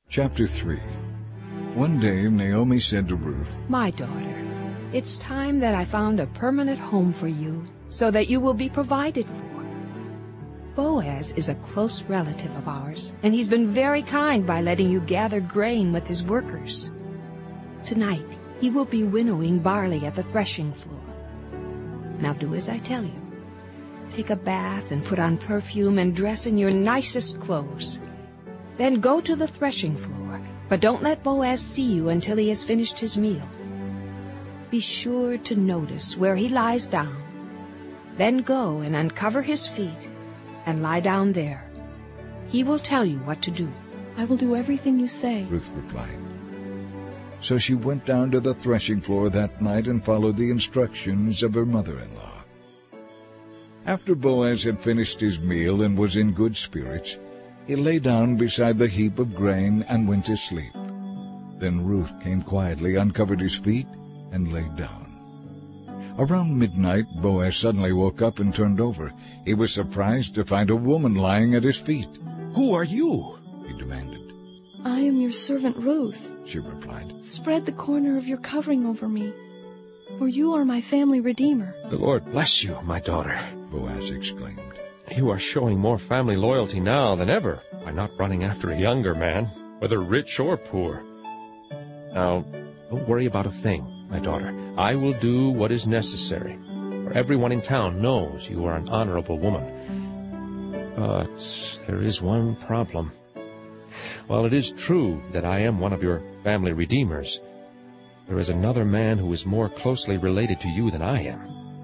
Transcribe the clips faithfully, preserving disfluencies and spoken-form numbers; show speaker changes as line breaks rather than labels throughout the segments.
Chapter three. One day Naomi said to Ruth,
"My daughter, it's time that I found a permanent home for you, so that you will be provided for. Boaz is a close relative of ours, and he's been very kind by letting you gather grain with his workers. Tonight he will be winnowing barley at the threshing floor. Now do as I tell you. Take a bath and put on perfume and dress in your nicest clothes. Then go to the threshing floor, but don't let Boaz see you until he has finished his meal. Be sure to notice where he lies down. Then go and uncover his feet and lie down there. He will tell you what to do."
"I will do everything you say,"
Ruth replied. So she went down to the threshing floor that night and followed the instructions of her mother-in-law. After Boaz had finished his meal and was in good spirits, he lay down beside the heap of grain and went to sleep. Then Ruth came quietly, uncovered his feet, and lay down. Around midnight, Boaz suddenly woke up and turned over. He was surprised to find a woman lying at his feet.
"Who are you?"
he demanded.
"I am your servant Ruth,"
she replied.
"Spread the corner of your covering over me, for you are my family redeemer."
"The Lord bless you, my daughter,"
Boaz exclaimed.
"You are showing more family loyalty now than ever by not running after a younger man, whether rich or poor. Now, don't worry about a thing, my daughter. I will do what is necessary, for everyone in town knows you are an honorable woman. But there is one problem. While it is true that I am one of your family redeemers, there is another man who is more closely related to you than I am.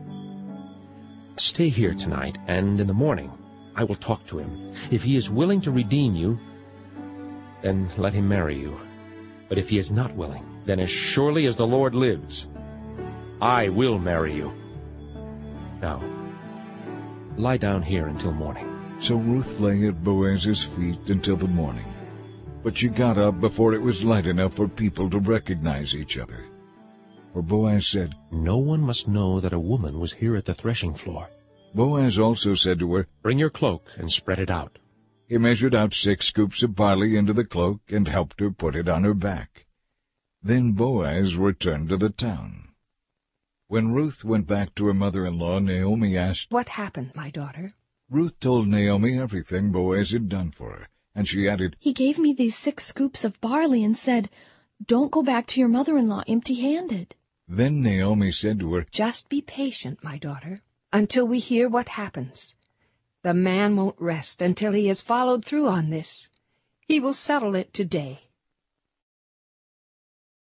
Stay here tonight, and in the morning I will talk to him. If he is willing to redeem you, then let him marry you. But if he is not willing, then as surely as the Lord lives, I will marry you. Now, lie down here until morning."
So Ruth lay at Boaz's feet until the morning. But she got up before it was light enough for people to recognize each other. For Boaz said,
"No one must know that a woman was here at the threshing floor."
Boaz also said to her,
"Bring your cloak and spread it out."
He measured out six scoops of barley into the cloak and helped her put it on her back. Then Boaz returned to the town. When Ruth went back to her mother-in-law, Naomi asked,
"What happened, my daughter?"
Ruth told Naomi everything Boaz had done for her, and she added,
"He gave me these six scoops of barley and said, 'Don't go back to your mother-in-law empty-handed.'"
Then Naomi said to her,
"Just be patient, my daughter, until we hear what happens. The man won't rest until he has followed through on this. He will settle it today."